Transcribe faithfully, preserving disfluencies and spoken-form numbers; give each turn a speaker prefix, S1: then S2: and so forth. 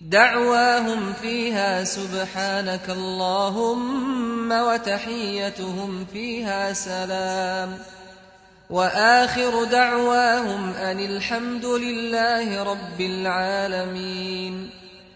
S1: دعواهم فيها سبحانك اللهم وتحيتهم فيها سلام وآخر دعواهم أن الحمد لله رب العالمين.